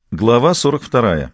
Глава 42.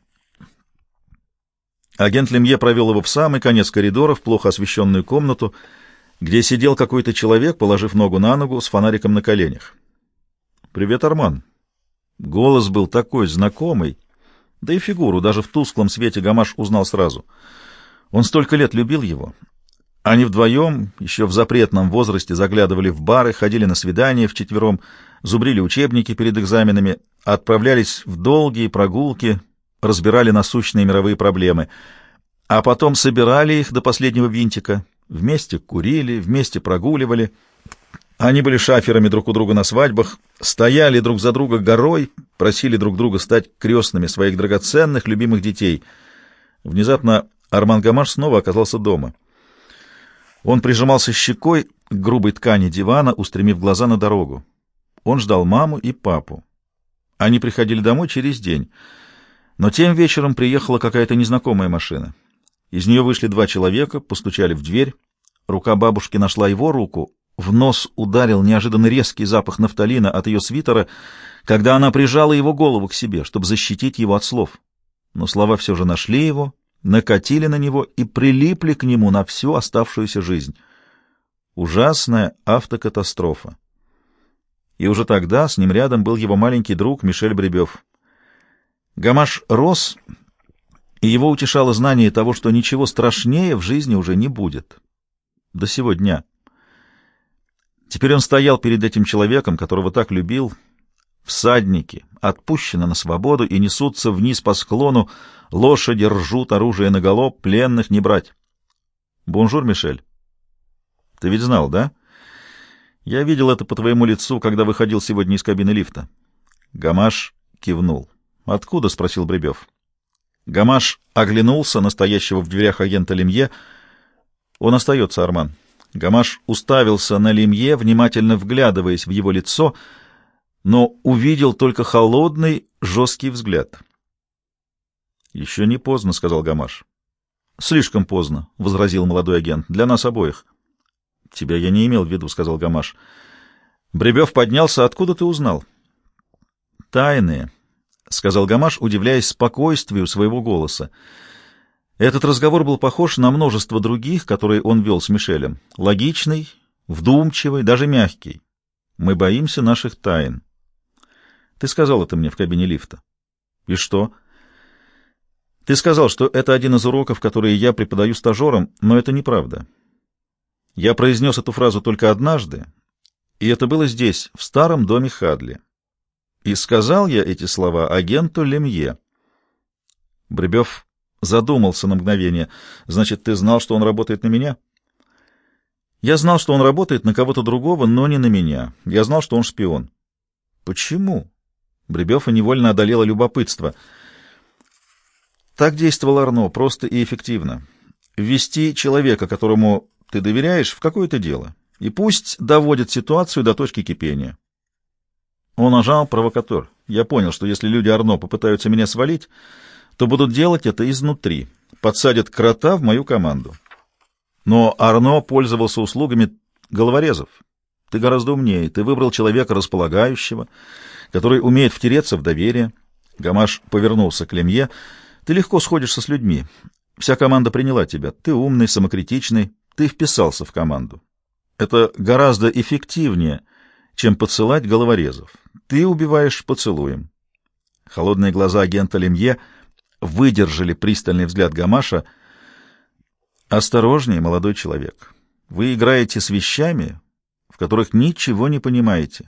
Агент Лемье провел его в самый конец коридора, в плохо освещенную комнату, где сидел какой-то человек, положив ногу на ногу, с фонариком на коленях. «Привет, Арман». Голос был такой знакомый, да и фигуру даже в тусклом свете Гамаш узнал сразу. Он столько лет любил его. Они вдвоем, еще в запретном возрасте, заглядывали в бары, ходили на свидания вчетвером, зубрили учебники перед экзаменами, отправлялись в долгие прогулки, разбирали насущные мировые проблемы, а потом собирали их до последнего винтика, вместе курили, вместе прогуливали. Они были шаферами друг у друга на свадьбах, стояли друг за друга горой, просили друг друга стать крестными своих драгоценных, любимых детей. Внезапно Арман Гамаш снова оказался дома. Он прижимался щекой к грубой ткани дивана, устремив глаза на дорогу. Он ждал маму и папу. Они приходили домой через день. Но тем вечером приехала какая-то незнакомая машина. Из нее вышли два человека, постучали в дверь. Рука бабушки нашла его руку. В нос ударил неожиданно резкий запах нафталина от ее свитера, когда она прижала его голову к себе, чтобы защитить его от слов. Но слова все же нашли его, накатили на него и прилипли к нему на всю оставшуюся жизнь. Ужасная автокатастрофа. И уже тогда с ним рядом был его маленький друг Мишель Бребёв. Гамаш рос, и его утешало знание того, что ничего страшнее в жизни уже не будет. До сего дня. Теперь он стоял перед этим человеком, которого так любил. Всадники отпущены на свободу и несутся вниз по склону, лошади ржут, оружие наголо, пленных не брать. «Бонжур, Мишель. Ты ведь знал, да? Я видел это по твоему лицу, когда выходил сегодня из кабины лифта». Гамаш кивнул. «Откуда?» — спросил Бребёв. Гамаш оглянулся на стоящего в дверях агента Лемье. «Он остается, Арман». Гамаш уставился на Лемье, внимательно вглядываясь в его лицо, но увидел только холодный, жесткий взгляд. «Еще не поздно», — сказал Гамаш. «Слишком поздно», — возразил молодой агент, — «для нас обоих». «Тебя я не имел в виду», — сказал Гамаш. Бребёв поднялся. «Откуда ты узнал?» «Тайные», — сказал Гамаш, удивляясь спокойствию своего голоса. Этот разговор был похож на множество других, которые он вел с Мишелем. Логичный, вдумчивый, даже мягкий. «Мы боимся наших тайн». «Ты сказал это мне в кабине лифта». «И что?» «Ты сказал, что это один из уроков, которые я преподаю стажерам, но это неправда. Я произнес эту фразу только однажды, и это было здесь, в старом доме Хадли. И сказал я эти слова агенту Лемье». Бребёв задумался на мгновение. «Значит, ты знал, что он работает на меня?» «Я знал, что он работает на кого-то другого, но не на меня. Я знал, что он шпион». «Почему?» Бребёва невольно одолело любопытство. «Так действовал Арно, просто и эффективно. Ввести человека, которому ты доверяешь, в какое-то дело, и пусть доводит ситуацию до точки кипения». Он агент провокатор. Я понял, что если люди Арно попытаются меня свалить, то будут делать это изнутри, подсадят крота в мою команду. Но Арно пользовался услугами головорезов. Ты гораздо умнее, ты выбрал человека располагающего, который умеет втереться в доверие. Гамаш повернулся к Лемье. Ты легко сходишься с людьми. Вся команда приняла тебя. Ты умный, самокритичный, ты вписался в команду. Это гораздо эффективнее, чем подсылать головорезов. Ты убиваешь поцелуем. Холодные глаза агента Лемье выдержали пристальный взгляд Гамаша. «Осторожнее, молодой человек. Вы играете с вещами, в которых ничего не понимаете».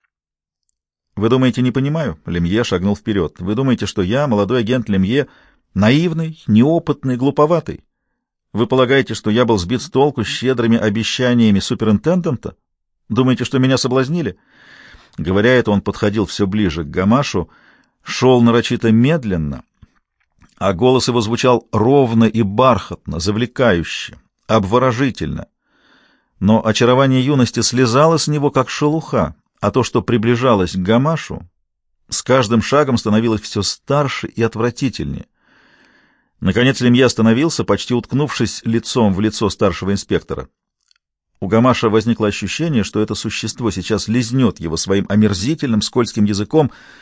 «Вы думаете, не понимаю?» Лемье шагнул вперед. «Вы думаете, что я, молодой агент Лемье, наивный, неопытный, глуповатый? Вы полагаете, что я был сбит с толку щедрыми обещаниями суперинтендента? Думаете, что меня соблазнили?» Говоря это, он подходил все ближе к Гамашу, шел нарочито медленно, а голос его звучал ровно и бархатно, завлекающе, обворожительно. Но очарование юности слезало с него, как шелуха, а то, что приближалось к Гамашу, с каждым шагом становилось все старше и отвратительнее. Наконец Лемье остановился, почти уткнувшись лицом в лицо старшего инспектора. У Гамаша возникло ощущение, что это существо сейчас лизнет его своим омерзительным скользким языком.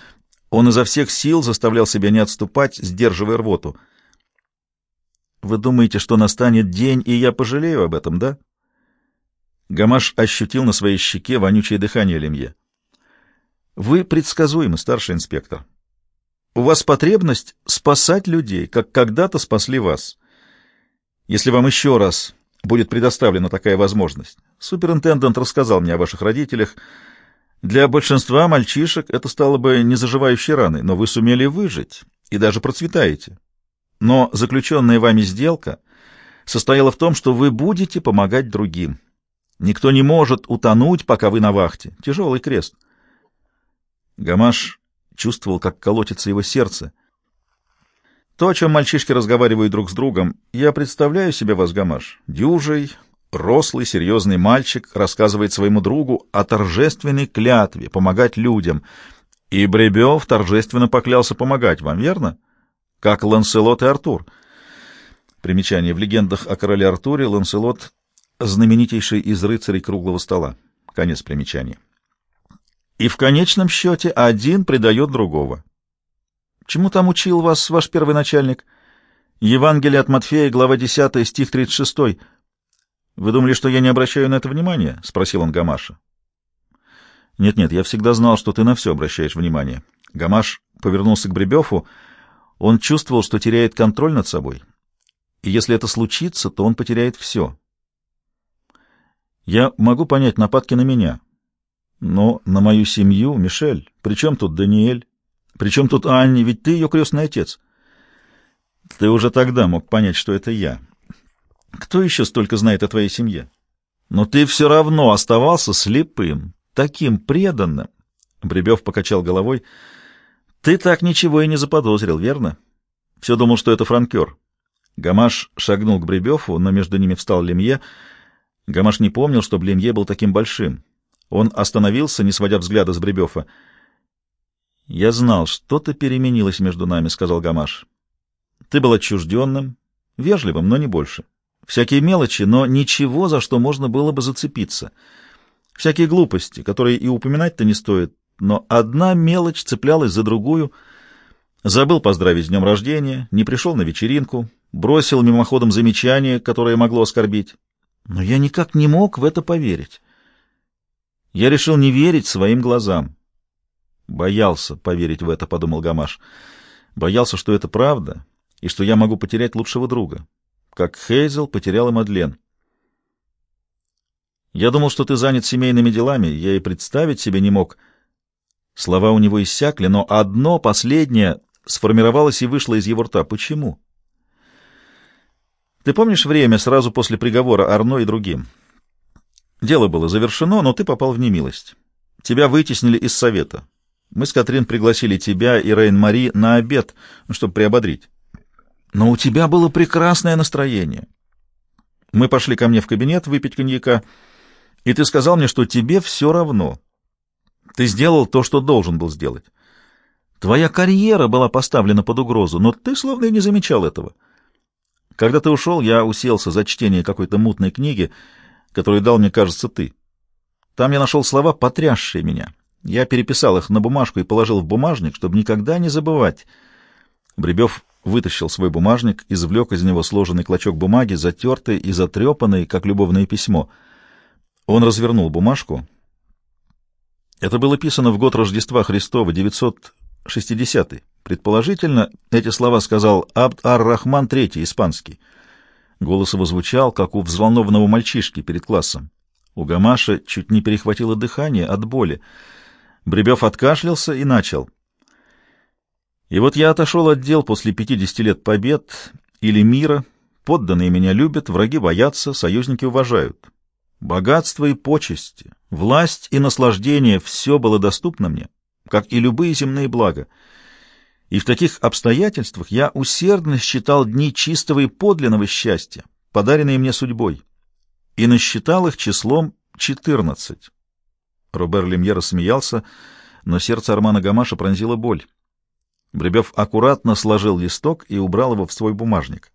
Он изо всех сил заставлял себя не отступать, сдерживая рвоту. «Вы думаете, что настанет день, и я пожалею об этом, да?» Гамаш ощутил на своей щеке вонючее дыхание Лемье. «Вы предсказуемы, старший инспектор. У вас потребность спасать людей, как когда-то спасли вас. Если вам еще раз будет предоставлена такая возможность. Суперинтендант рассказал мне о ваших родителях. Для большинства мальчишек это стало бы незаживающей раной, но вы сумели выжить и даже процветаете. Но заключенная вами сделка состояла в том, что вы будете помогать другим. Никто не может утонуть, пока вы на вахте. Тяжелый крест». Гамаш чувствовал, как колотится его сердце. То, о чем мальчишки разговаривают друг с другом, я представляю себе вас, Гамаш. Дюжий, рослый, серьезный мальчик рассказывает своему другу о торжественной клятве помогать людям, и Бребёв торжественно поклялся помогать вам, верно? Как Ланселот и Артур. Примечание. В легендах о короле Артуре Ланселот — знаменитейший из рыцарей круглого стола. Конец примечания. И в конечном счете один предает другого. Чему там учил вас ваш первый начальник? Евангелие от Матфея, глава 10, стих 36. Вы думали, что я не обращаю на это внимания? — спросил он Гамаша. Нет, я всегда знал, что ты на все обращаешь внимание. Гамаш повернулся к Бребёфу. Он чувствовал, что теряет контроль над собой. И если это случится, то он потеряет все. Я могу понять нападки на меня. Но на мою семью, Мишель, при чем тут Даниэль? При чем тут Анни? Ведь ты ее крестный отец. Ты уже тогда мог понять, что это я. Кто еще столько знает о твоей семье? Но ты все равно оставался слепым, таким преданным. Бребёв покачал головой. Ты так ничего и не заподозрил, верно? Все думал, что это франкер. Гамаш шагнул к Бребёфу, но между ними встал Лемье. Гамаш не помнил, чтобы Лемье был таким большим. Он остановился, не сводя взгляда с Бребёфа. «Я знал, что-то переменилось между нами», — сказал Гамаш. «Ты был отчужденным, вежливым, но не больше. Всякие мелочи, но ничего, за что можно было бы зацепиться. Всякие глупости, которые и упоминать-то не стоит, но одна мелочь цеплялась за другую. Забыл поздравить с днем рождения, не пришел на вечеринку, бросил мимоходом замечание, которое могло оскорбить. Но я никак не мог в это поверить. Я решил не верить своим глазам. Боялся поверить в это, — подумал Гамаш. Боялся, что это правда, и что я могу потерять лучшего друга, как Хейзел потеряла Мадлен. Я думал, что ты занят семейными делами, я и представить себе не мог. Слова у него иссякли, но одно, последнее, сформировалось и вышло из его рта. Почему? Ты помнишь время сразу после приговора Арно и другим? Дело было завершено, но ты попал в немилость. Тебя вытеснили из совета. Мы с Катрин пригласили тебя и Рейн-Мари на обед, чтобы приободрить. Но у тебя было прекрасное настроение. Мы пошли ко мне в кабинет выпить коньяка, и ты сказал мне, что тебе все равно. Ты сделал то, что должен был сделать. Твоя карьера была поставлена под угрозу, но ты словно и не замечал этого. Когда ты ушел, я уселся за чтение какой-то мутной книги, которую дал, мне кажется, ты. Там я нашел слова, потрясшие меня. Я переписал их на бумажку и положил в бумажник, чтобы никогда не забывать. Бребёв вытащил свой бумажник, извлек из него сложенный клочок бумаги, затертый и затрепанный, как любовное письмо. Он развернул бумажку. Это было писано в год Рождества Христова, 960-й. Предположительно, эти слова сказал Абд-ар-Рахман III, испанский. Голос его звучал, как у взволнованного мальчишки перед классом. У Гамаша чуть не перехватило дыхание от боли. Бребёв откашлялся и начал. «И вот я отошел от дел после 50 лет побед или мира. Подданные меня любят, враги боятся, союзники уважают. Богатство и почести, власть и наслаждение — все было доступно мне, как и любые земные блага. И в таких обстоятельствах я усердно считал дни чистого и подлинного счастья, подаренные мне судьбой, и насчитал их числом 14. Робер Лемье рассмеялся, но сердце Армана Гамаша пронзила боль. Бребёв аккуратно сложил листок и убрал его в свой бумажник.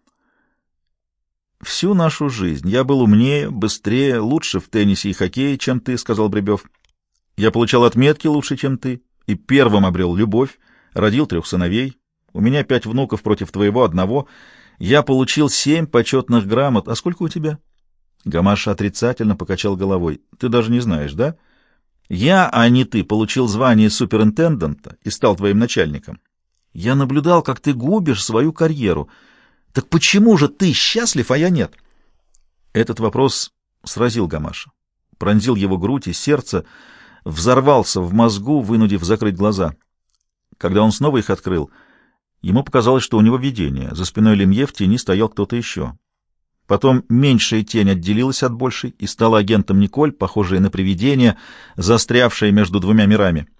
«Всю нашу жизнь я был умнее, быстрее, лучше в теннисе и хоккее, чем ты», — сказал Бребёв. «Я получал отметки лучше, чем ты, и первым обрел любовь, родил 3 сыновей. У меня 5 внуков против твоего одного. Я получил 7 почетных грамот. А сколько у тебя? Гамаша отрицательно покачал головой. Ты даже не знаешь, да? Я, а не ты, получил звание суперинтендента и стал твоим начальником. Я наблюдал, как ты губишь свою карьеру. Так почему же ты счастлив, а я нет? Этот вопрос сразил Гамаша, пронзил его грудь и сердце, взорвался в мозгу, вынудив закрыть глаза. Когда он снова их открыл, ему показалось, что у него видение. За спиной Лемье в тени стоял кто-то еще. Потом меньшая тень отделилась от большей и стала агентом Николь, похожая на привидение, застрявшее между двумя мирами.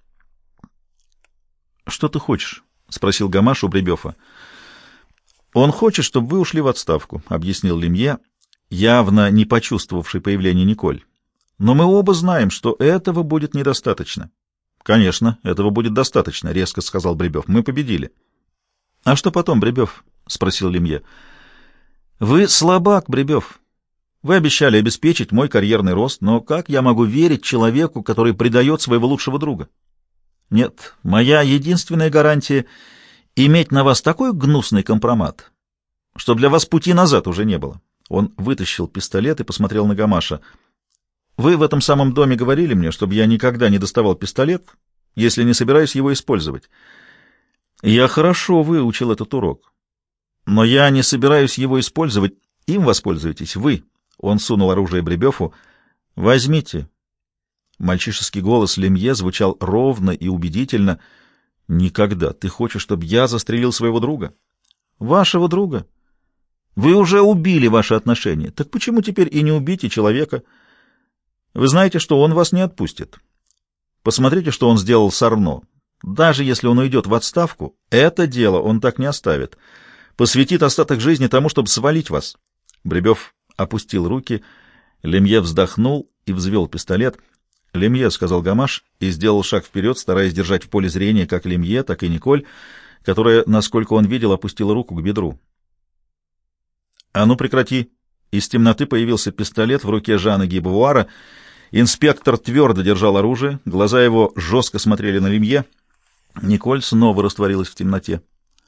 «Что ты хочешь?» — спросил Гамаш у Бребёфа. «Он хочет, чтобы вы ушли в отставку», — объяснил Лемье, явно не почувствовавший появления Николь. «Но мы оба знаем, что этого будет недостаточно». «Конечно, этого будет достаточно», — резко сказал Бребёв. «Мы победили». «А что потом, Бребёв?» — спросил Лемье. «Вы слабак, Бребёв. Вы обещали обеспечить мой карьерный рост, но как я могу верить человеку, который предает своего лучшего друга? Нет, моя единственная гарантия — иметь на вас такой гнусный компромат, что для вас пути назад уже не было». Он вытащил пистолет и посмотрел на Гамаша. «Вы в этом самом доме говорили мне, чтобы я никогда не доставал пистолет, если не собираюсь его использовать. Я хорошо выучил этот урок. Но я не собираюсь его использовать. Им воспользуетесь вы». Он сунул оружие Бребёфу. «Возьмите». Мальчишеский голос Лемье звучал ровно и убедительно. «Никогда. Ты хочешь, чтобы я застрелил своего друга?» «Вашего друга? Вы уже убили ваши отношения. Так почему теперь и не убить и человека? Вы знаете, что он вас не отпустит. Посмотрите, что он сделал с Арно. Даже если он уйдет в отставку, это дело он так не оставит. Посвятит остаток жизни тому, чтобы свалить вас». Бребёв опустил руки, Лемье вздохнул и взвел пистолет. «Лемье», — сказал Гамаш и сделал шаг вперед, стараясь держать в поле зрения как Лемье, так и Николь, которая, насколько он видел, опустила руку к бедру. «А ну прекрати!» Из темноты появился пистолет в руке Жана Гибовуара. Инспектор твердо держал оружие, глаза его жестко смотрели на Лемье. Николь снова растворилась в темноте.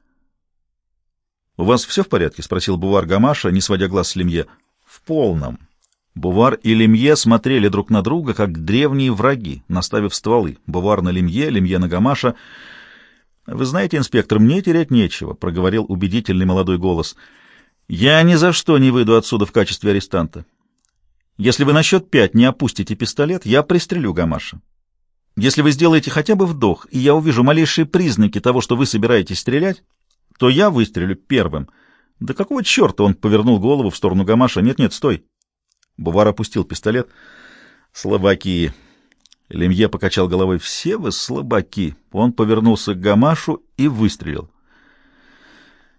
«У вас все в порядке?» — спросил Бувар Гамаша, не сводя глаз с Лемье. «В полном». Бувар и Лемье смотрели друг на друга, как древние враги, наставив стволы. Бувар на Лемье, Лемье на Гамаша. «Вы знаете, инспектор, мне терять нечего», — проговорил убедительный молодой голос. «Я ни за что не выйду отсюда в качестве арестанта. Если вы на счет 5 не опустите пистолет, я пристрелю Гамаша. Если вы сделаете хотя бы вдох, и я увижу малейшие признаки того, что вы собираетесь стрелять, то я выстрелю первым». «Да какого черта?» — он повернул голову в сторону Гамаша. «Нет-нет, стой!» Бувар опустил пистолет. «Слабаки!» Лемье покачал головой. «Все вы слабаки!» Он повернулся к Гамашу и выстрелил.